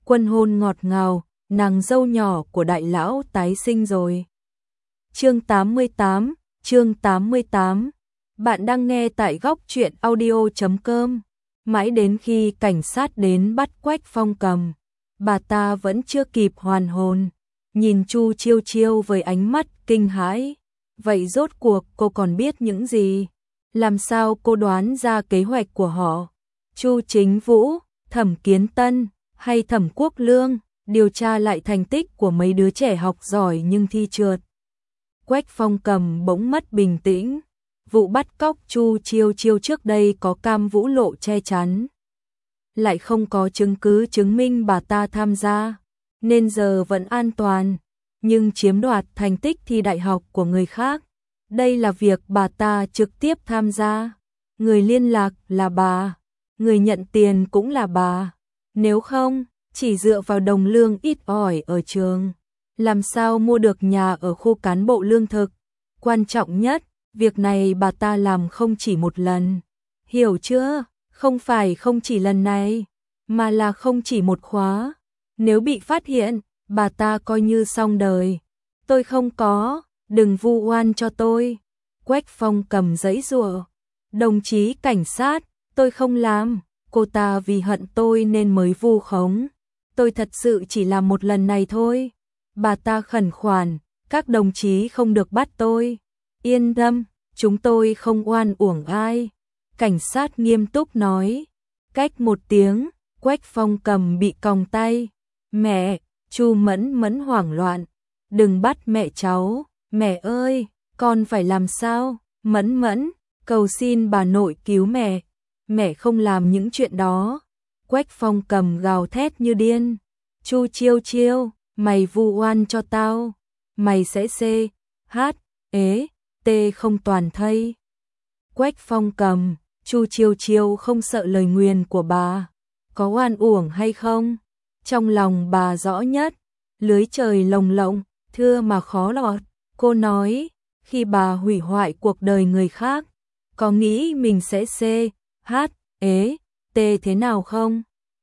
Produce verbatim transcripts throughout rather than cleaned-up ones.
Quân hôn ngọt ngào, nàng dâu nhỏ của đại lão tái sinh rồi. Chương tám mươi tám, chương tám mươi tám. Bạn đang nghe tại góc truyện audio chấm com. Mãi đến khi cảnh sát đến bắt Quách Phong Cầm, bà ta vẫn chưa kịp hoàn hồn, nhìn Chu Chiêu Chiêu với ánh mắt kinh hãi. Vậy rốt cuộc cô còn biết những gì? Làm sao cô đoán ra kế hoạch của họ? Chu Chính Vũ, Thẩm Kiến Tân hay Thẩm Quốc Lương điều tra lại thành tích của mấy đứa trẻ học giỏi nhưng thi trượt. Quách Phong Cầm bỗng mất bình tĩnh. Vụ bắt cóc Chu Chiêu Chiêu trước đây có Cam Vũ Lộ che chắn, lại không có chứng cứ chứng minh bà ta tham gia, nên giờ vẫn an toàn. Nhưng chiếm đoạt thành tích thi đại học của người khác, đây là việc bà ta trực tiếp tham gia. Người liên lạc là bà, người nhận tiền cũng là bà. Nếu không, chỉ dựa vào đồng lương ít ỏi ở trường, làm sao mua được nhà ở khu cán bộ lương thực? Quan trọng nhất, việc này bà ta làm không chỉ một lần. Hiểu chưa? Không phải không chỉ lần này, mà là không chỉ một khóa. Nếu bị phát hiện, bà ta coi như xong đời. Tôi không có, đừng vu oan cho tôi. Quách Phong Cầm giãy giụa. Đồng chí cảnh sát, tôi không làm. Cô ta vì hận tôi nên mới vu khống. Tôi thật sự chỉ làm một lần này thôi. Bà ta khẩn khoản, các đồng chí không được bắt tôi. Yên tâm, chúng tôi không oan uổng ai. Cảnh sát nghiêm túc nói. Cách một tiếng, Quách Phong Cầm bị còng tay. Mẹ, Chu Mẫn Mẫn hoảng loạn. Đừng bắt mẹ cháu, mẹ ơi, con phải làm sao? Mẫn Mẫn, cầu xin bà nội cứu mẹ. Mẹ không làm những chuyện đó. Quách Phong Cầm gào thét như điên. Chu Chiêu Chiêu, mày vu oan cho tao. Mày sẽ C, H, ế, T không toàn thây. Quách Phong Cầm, Chu Chiêu Chiêu không sợ lời nguyền của bà. Có oan uổng hay không? Trong lòng bà rõ nhất. Lưới trời lồng lộng, thưa mà khó lọt. Cô nói, khi bà hủy hoại cuộc đời người khác, có nghĩ mình sẽ C, H, ế, T thế nào không?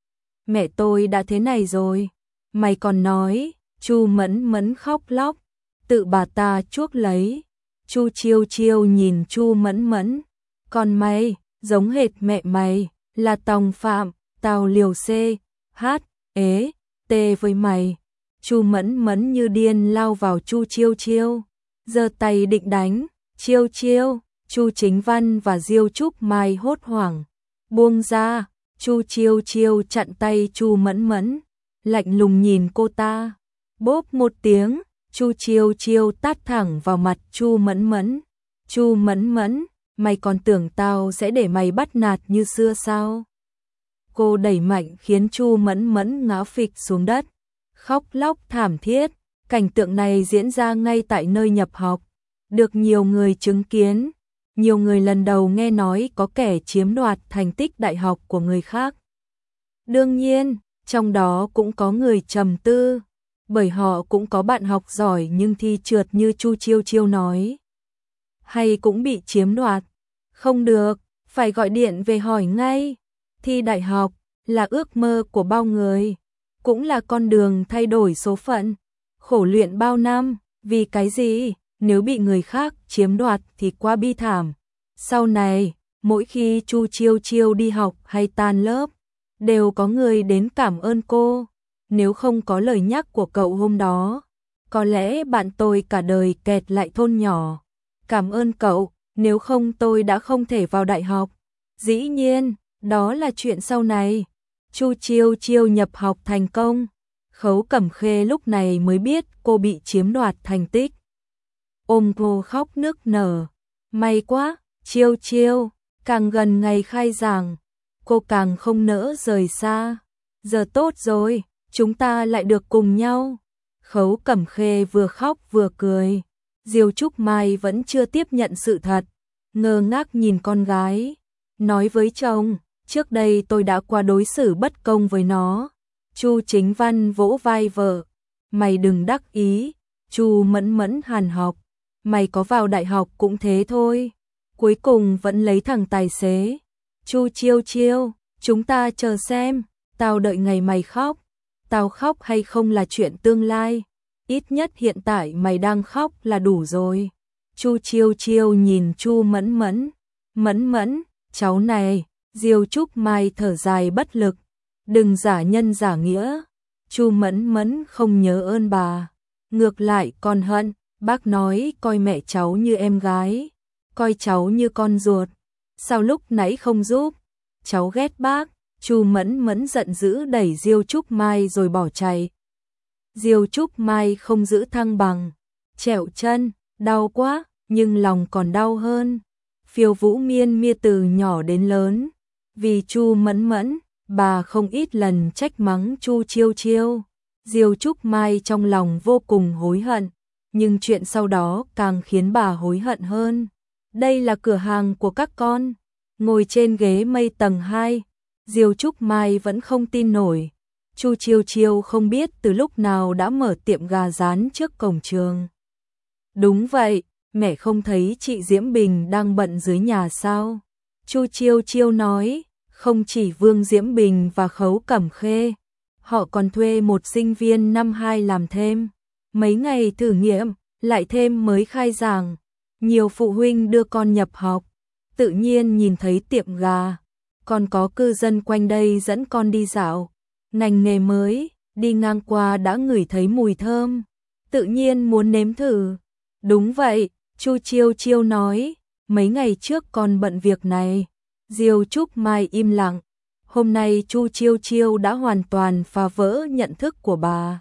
Mẹ tôi đã thế này rồi. Mày còn nói. Chu Mẫn Mẫn khóc lóc, tự bà ta chuốc lấy. Chu Chiêu Chiêu nhìn Chu Mẫn Mẫn. Còn mày, giống hệt mẹ mày, là tòng phạm, tao liều C, H, ế, T với mày. Chu Mẫn Mẫn như điên lao vào Chu Chiêu Chiêu, giơ tay định đánh. Chiêu Chiêu, Chu Chính Văn và Diêu Trúc Mai hốt hoảng. Buông ra, Chu Chiêu Chiêu chặn tay Chu Mẫn Mẫn, lạnh lùng nhìn cô ta. Bốp một tiếng, Chu Chiêu Chiêu tát thẳng vào mặt Chu Mẫn Mẫn. Chu Mẫn Mẫn, mày còn tưởng tao sẽ để mày bắt nạt như xưa sao? Cô đẩy mạnh khiến Chu Mẫn Mẫn ngã phịch xuống đất, khóc lóc thảm thiết. Cảnh tượng này diễn ra ngay tại nơi nhập học, được nhiều người chứng kiến. Nhiều người lần đầu nghe nói có kẻ chiếm đoạt thành tích đại học của người khác. Đương nhiên, trong đó cũng có người trầm tư, bởi họ cũng có bạn học giỏi nhưng thi trượt như Chu Chiêu Chiêu nói. Hay cũng bị chiếm đoạt. Không được, phải gọi điện về hỏi ngay. Thi đại học là ước mơ của bao người, cũng là con đường thay đổi số phận. Khổ luyện bao năm, vì cái gì? Nếu bị người khác chiếm đoạt thì quá bi thảm. Sau này, mỗi khi Chu Chiêu Chiêu đi học hay tan lớp, đều có người đến cảm ơn cô. Nếu không có lời nhắc của cậu hôm đó, có lẽ bạn tôi cả đời kẹt lại thôn nhỏ. Cảm ơn cậu, nếu không tôi đã không thể vào đại học. Dĩ nhiên, đó là chuyện sau này. Chu Chiêu Chiêu nhập học thành công. Khấu Cẩm Khê lúc này mới biết cô bị chiếm đoạt thành tích. Ôm cô khóc nức nở. May quá, Chiêu Chiêu, càng gần ngày khai giảng, cô càng không nỡ rời xa. Giờ tốt rồi, chúng ta lại được cùng nhau. Khấu Cẩm Khê vừa khóc vừa cười. Diêu Trúc Mai vẫn chưa tiếp nhận sự thật, ngơ ngác nhìn con gái. Nói với chồng, trước đây tôi đã qua đối xử bất công với nó. Chu Chính Văn vỗ vai vợ. Mày đừng đắc ý. Chu Mẫn Mẫn hàn học. Mày có vào đại học cũng thế thôi. Cuối cùng vẫn lấy thằng tài xế. Chu Chiêu Chiêu, chúng ta chờ xem. Tao đợi ngày mày khóc. tao khóc hay không là chuyện tương lai, ít nhất hiện tại mày đang khóc là đủ rồi. Chu Chiêu Chiêu nhìn Chu Mẫn Mẫn, Mẫn Mẫn, cháu này, Diêu Trúc Mai thở dài bất lực, đừng giả nhân giả nghĩa. Chu Mẫn Mẫn không nhớ ơn bà, ngược lại còn hận, bác nói coi mẹ cháu như em gái, coi cháu như con ruột, sao lúc nãy không giúp, cháu ghét bác. Chu Mẫn Mẫn giận dữ đẩy Diêu Trúc Mai rồi bỏ chạy. Diêu Trúc Mai không giữ thăng bằng, trẹo chân, đau quá, nhưng lòng còn đau hơn. Phiêu Vũ Miên Mia từ nhỏ đến lớn, vì Chu Mẫn Mẫn, bà không ít lần trách mắng Chu Chiêu Chiêu. Diêu Trúc Mai trong lòng vô cùng hối hận, nhưng chuyện sau đó càng khiến bà hối hận hơn. Đây là cửa hàng của các con. Ngồi trên ghế mây tầng hai, Diêu Trúc Mai vẫn không tin nổi. Chu Chiêu Chiêu không biết từ lúc nào đã mở tiệm gà rán trước cổng trường. Đúng vậy, mẹ không thấy chị Diễm Bình đang bận dưới nhà sao? Chu Chiêu Chiêu nói, không chỉ Vương Diễm Bình và Khấu Cẩm Khê, họ còn thuê một sinh viên năm hai làm thêm. Mấy ngày thử nghiệm, lại thêm mới khai giảng. Nhiều phụ huynh đưa con nhập học, tự nhiên nhìn thấy tiệm gà. Còn có cư dân quanh đây dẫn con đi dạo. Ngành nghề mới, đi ngang qua đã ngửi thấy mùi thơm, tự nhiên muốn nếm thử. Đúng vậy, Chu Chiêu Chiêu nói, mấy ngày trước con bận việc này. Diêu Trúc Mai im lặng. Hôm nay Chu Chiêu Chiêu đã hoàn toàn phá vỡ nhận thức của bà.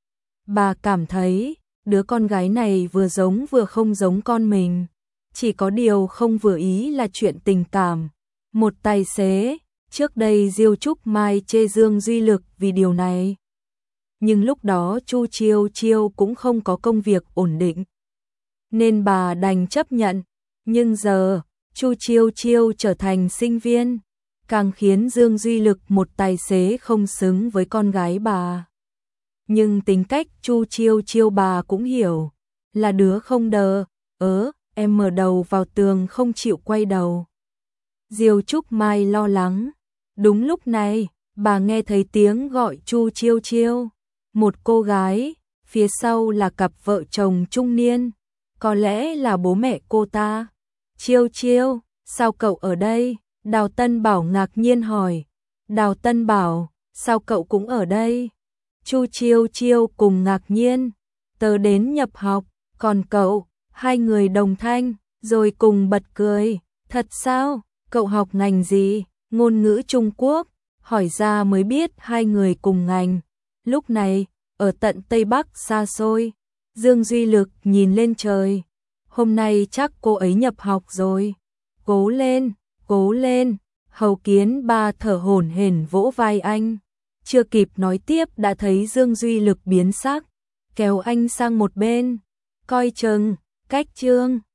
Bà cảm thấy, đứa con gái này vừa giống vừa không giống con mình. Chỉ có điều không vừa ý là chuyện tình cảm. Một tài xế, trước đây Diêu Trúc Mai chê Dương Duy Lực vì điều này. Nhưng lúc đó Chu Chiêu Chiêu cũng không có công việc ổn định, nên bà đành chấp nhận. Nhưng giờ, Chu Chiêu Chiêu trở thành sinh viên, càng khiến Dương Duy Lực một tài xế không xứng với con gái bà. Nhưng tính cách Chu Chiêu Chiêu bà cũng hiểu, là đứa không đờ, ớ, em mở đầu vào tường không chịu quay đầu. Diêu Trúc Mai lo lắng. Đúng lúc này, bà nghe thấy tiếng gọi Chu Chiêu Chiêu. Một cô gái, phía sau là cặp vợ chồng trung niên, có lẽ là bố mẹ cô ta. Chiêu Chiêu, sao cậu ở đây? Đào Tân Bảo ngạc nhiên hỏi. Đào Tân Bảo, sao cậu cũng ở đây? Chu Chiêu Chiêu cùng ngạc nhiên. Tớ đến nhập học, còn cậu? Hai người đồng thanh, rồi cùng bật cười. Thật sao? Cậu học ngành gì? Ngôn ngữ Trung Quốc. Hỏi ra mới biết hai người cùng ngành. Lúc này, ở tận Tây Bắc xa xôi, Dương Duy Lực nhìn lên trời. Hôm nay chắc cô ấy nhập học rồi. Cố lên, cố lên. Hầu Kiến Ba thở hổn hển vỗ vai anh. Chưa kịp nói tiếp đã thấy Dương Duy Lực biến sắc, kéo anh sang một bên. Coi chừng, cách chương.